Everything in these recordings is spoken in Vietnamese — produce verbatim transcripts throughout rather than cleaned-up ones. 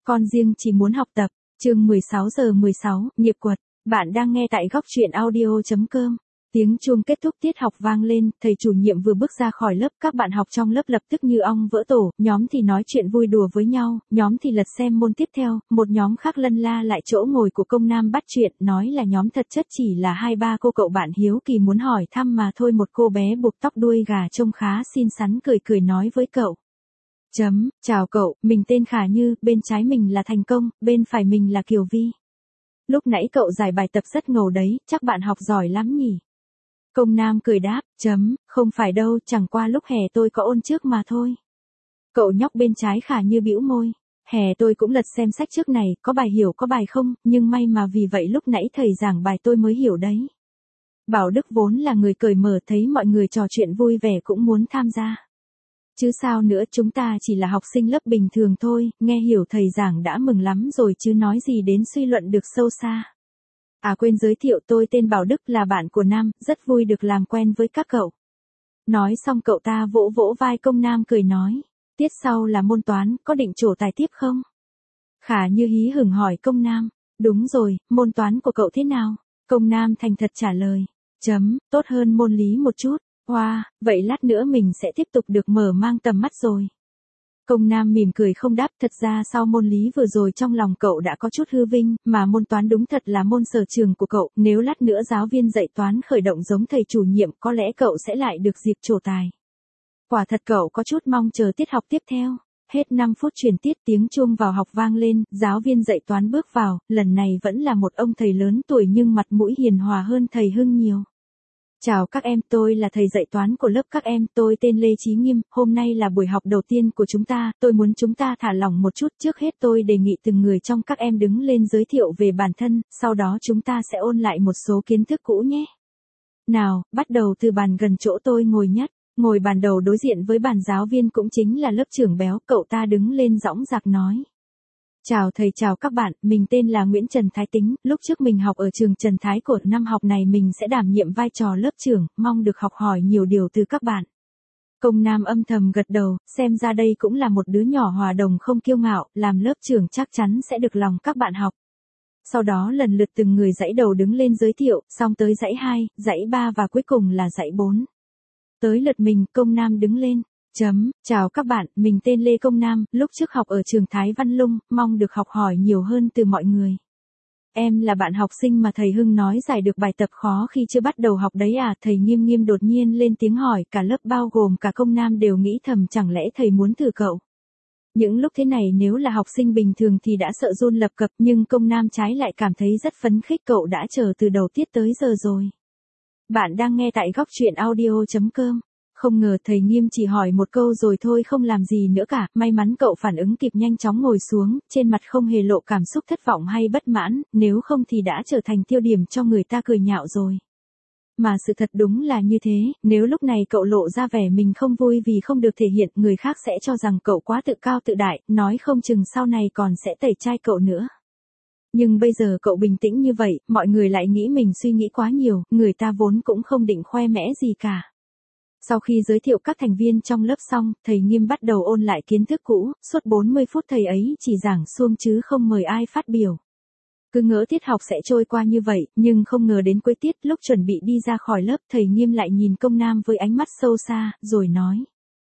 con riêng chỉ muốn học tập. Chương mười sáu giờ mười sáu, nghiệp quật. Bạn đang nghe tại góc truyện audio chấm com. Tiếng chuông kết thúc tiết học vang lên, thầy chủ nhiệm vừa bước ra khỏi lớp, các bạn học trong lớp lập tức như ong vỡ tổ, nhóm thì nói chuyện vui đùa với nhau, nhóm thì lật xem môn tiếp theo, một nhóm khác lân la lại chỗ ngồi của Công Nam bắt chuyện, nói là nhóm thật chất chỉ là hai ba cô cậu bạn hiếu kỳ muốn hỏi thăm mà thôi. Một cô bé buộc tóc đuôi gà trông khá xinh xắn cười cười nói với cậu. Chấm, chào cậu, mình tên Khả Như, bên trái mình là Thành Công, bên phải mình là Kiều Vi. Lúc nãy cậu giải bài tập rất ngầu đấy, chắc bạn học giỏi lắm nhỉ? Công Nam cười đáp, chấm, không phải đâu, chẳng qua lúc hè tôi có ôn trước mà thôi. Cậu nhóc bên trái Khả Như bĩu môi, hè tôi cũng lật xem sách trước này, có bài hiểu có bài không, nhưng may mà vì vậy lúc nãy thầy giảng bài tôi mới hiểu đấy. Bảo Đức vốn là người cởi mở, thấy mọi người trò chuyện vui vẻ cũng muốn tham gia. Chứ sao nữa, chúng ta chỉ là học sinh lớp bình thường thôi, nghe hiểu thầy giảng đã mừng lắm rồi chứ nói gì đến suy luận được sâu xa. À quên giới thiệu, tôi tên Bảo Đức, là bạn của Nam, rất vui được làm quen với các cậu. Nói xong cậu ta vỗ vỗ vai Công Nam cười nói, tiết sau là môn toán, có định trổ tài tiếp không? Khả Như hí hửng hỏi Công Nam, đúng rồi, môn toán của cậu thế nào? Công Nam thành thật trả lời, chấm, tốt hơn môn lý một chút. Wow, vậy lát nữa mình sẽ tiếp tục được mở mang tầm mắt rồi. Công Nam mỉm cười không đáp, thật ra sau môn lý vừa rồi trong lòng cậu đã có chút hư vinh, mà môn toán đúng thật là môn sở trường của cậu, nếu lát nữa giáo viên dạy toán khởi động giống thầy chủ nhiệm có lẽ cậu sẽ lại được dịp trổ tài. Quả thật cậu có chút mong chờ tiết học tiếp theo. Hết năm phút chuyển tiết, tiếng chuông vào học vang lên, giáo viên dạy toán bước vào, lần này vẫn là một ông thầy lớn tuổi nhưng mặt mũi hiền hòa hơn thầy Hưng nhiều. Chào các em, tôi là thầy dạy toán của lớp các em, tôi tên Lê Chí Nghiêm, hôm nay là buổi học đầu tiên của chúng ta, tôi muốn chúng ta thả lỏng một chút. Trước hết tôi đề nghị từng người trong các em đứng lên giới thiệu về bản thân, sau đó chúng ta sẽ ôn lại một số kiến thức cũ nhé. Nào, bắt đầu từ bàn gần chỗ tôi ngồi nhất, ngồi bàn đầu đối diện với bàn giáo viên cũng chính là lớp trưởng Béo, cậu ta đứng lên dõng dạc nói. Chào thầy, chào các bạn, mình tên là Nguyễn Trần Thái Tính, lúc trước mình học ở trường Trần Thái Cột, năm học này mình sẽ đảm nhiệm vai trò lớp trưởng, mong được học hỏi nhiều điều từ các bạn. Công Nam âm thầm gật đầu, xem ra đây cũng là một đứa nhỏ hòa đồng không kiêu ngạo, làm lớp trưởng chắc chắn sẽ được lòng các bạn học. Sau đó lần lượt từng người dãy đầu đứng lên giới thiệu, xong tới dãy hai, dãy ba và cuối cùng là dãy bốn. Tới lượt mình, Công Nam đứng lên. Chấm, chào các bạn, mình tên Lê Công Nam, lúc trước học ở trường Thái Văn Lung, mong được học hỏi nhiều hơn từ mọi người. Em là bạn học sinh mà thầy Hưng nói giải được bài tập khó khi chưa bắt đầu học đấy à? Thầy Nghiêm Nghiêm đột nhiên lên tiếng hỏi, cả lớp bao gồm cả Công Nam đều nghĩ thầm chẳng lẽ thầy muốn thử cậu. Những lúc thế này nếu là học sinh bình thường thì đã sợ run lập cập, nhưng Công Nam trái lại cảm thấy rất phấn khích, cậu đã chờ từ đầu tiết tới giờ rồi. Bạn đang nghe tại góc truyện audio chấm com. Không ngờ thầy Nghiêm chỉ hỏi một câu rồi thôi không làm gì nữa cả, may mắn cậu phản ứng kịp nhanh chóng ngồi xuống, trên mặt không hề lộ cảm xúc thất vọng hay bất mãn, nếu không thì đã trở thành tiêu điểm cho người ta cười nhạo rồi. Mà sự thật đúng là như thế, nếu lúc này cậu lộ ra vẻ mình không vui vì không được thể hiện, người khác sẽ cho rằng cậu quá tự cao tự đại, nói không chừng sau này còn sẽ tẩy chay cậu nữa. Nhưng bây giờ cậu bình tĩnh như vậy, mọi người lại nghĩ mình suy nghĩ quá nhiều, người ta vốn cũng không định khoe mẽ gì cả. Sau khi giới thiệu các thành viên trong lớp xong, thầy Nghiêm bắt đầu ôn lại kiến thức cũ, suốt bốn mươi phút thầy ấy chỉ giảng suông chứ không mời ai phát biểu. Cứ ngỡ tiết học sẽ trôi qua như vậy, nhưng không ngờ đến cuối tiết, lúc chuẩn bị đi ra khỏi lớp, thầy Nghiêm lại nhìn Công Nam với ánh mắt sâu xa, rồi nói.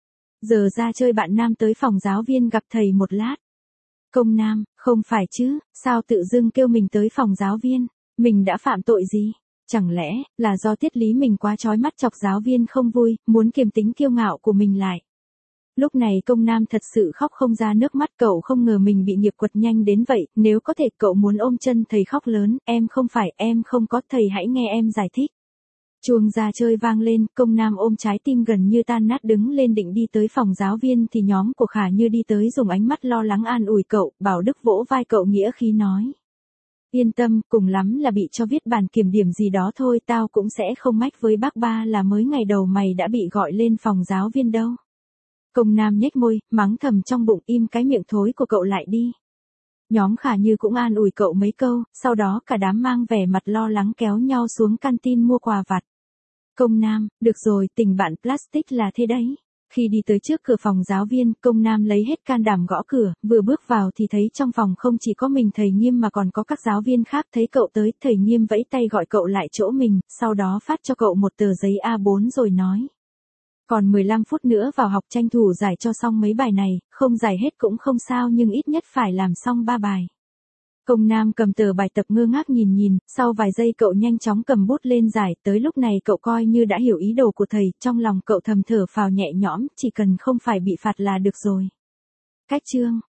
Giờ ra chơi, bạn Nam tới phòng giáo viên gặp thầy một lát. Công Nam, không phải chứ, sao tự dưng kêu mình tới phòng giáo viên, mình đã phạm tội gì? Chẳng lẽ, là do tiết lý mình quá chói mắt chọc giáo viên không vui, muốn kiềm tính kiêu ngạo của mình lại. Lúc này Công Nam thật sự khóc không ra nước mắt, cậu không ngờ mình bị nghiệp quật nhanh đến vậy, nếu có thể cậu muốn ôm chân thầy khóc lớn, em không phải, em không có, thầy hãy nghe em giải thích. Chuông ra chơi vang lên, Công Nam ôm trái tim gần như tan nát đứng lên định đi tới phòng giáo viên thì nhóm của Khả Như đi tới dùng ánh mắt lo lắng an ủi cậu, Bảo Đức vỗ vai cậu nghĩa khí nói. Yên tâm, cùng lắm là bị cho viết bàn kiểm điểm gì đó thôi, tao cũng sẽ không mách với bác ba là mới ngày đầu mày đã bị gọi lên phòng giáo viên đâu. Công Nam nhếch môi, mắng thầm trong bụng, im cái miệng thối của cậu lại đi. Nhóm Khả Như cũng an ủi cậu mấy câu, sau đó cả đám mang vẻ mặt lo lắng kéo nhau xuống canteen mua quà vặt. Công Nam, được rồi, tình bạn plastic là thế đấy. Khi đi tới trước cửa phòng giáo viên, Công Nam lấy hết can đảm gõ cửa, vừa bước vào thì thấy trong phòng không chỉ có mình thầy Nghiêm mà còn có các giáo viên khác. Thấy cậu tới, thầy Nghiêm vẫy tay gọi cậu lại chỗ mình, sau đó phát cho cậu một tờ giấy A bốn rồi nói. Còn mười lăm phút nữa vào học, tranh thủ giải cho xong mấy bài này, không giải hết cũng không sao nhưng ít nhất phải làm xong ba bài. Công Nam cầm tờ bài tập ngơ ngác nhìn nhìn, sau vài giây cậu nhanh chóng cầm bút lên giải, tới lúc này cậu coi như đã hiểu ý đồ của thầy, trong lòng cậu thầm thở phào nhẹ nhõm, chỉ cần không phải bị phạt là được rồi. Cách chương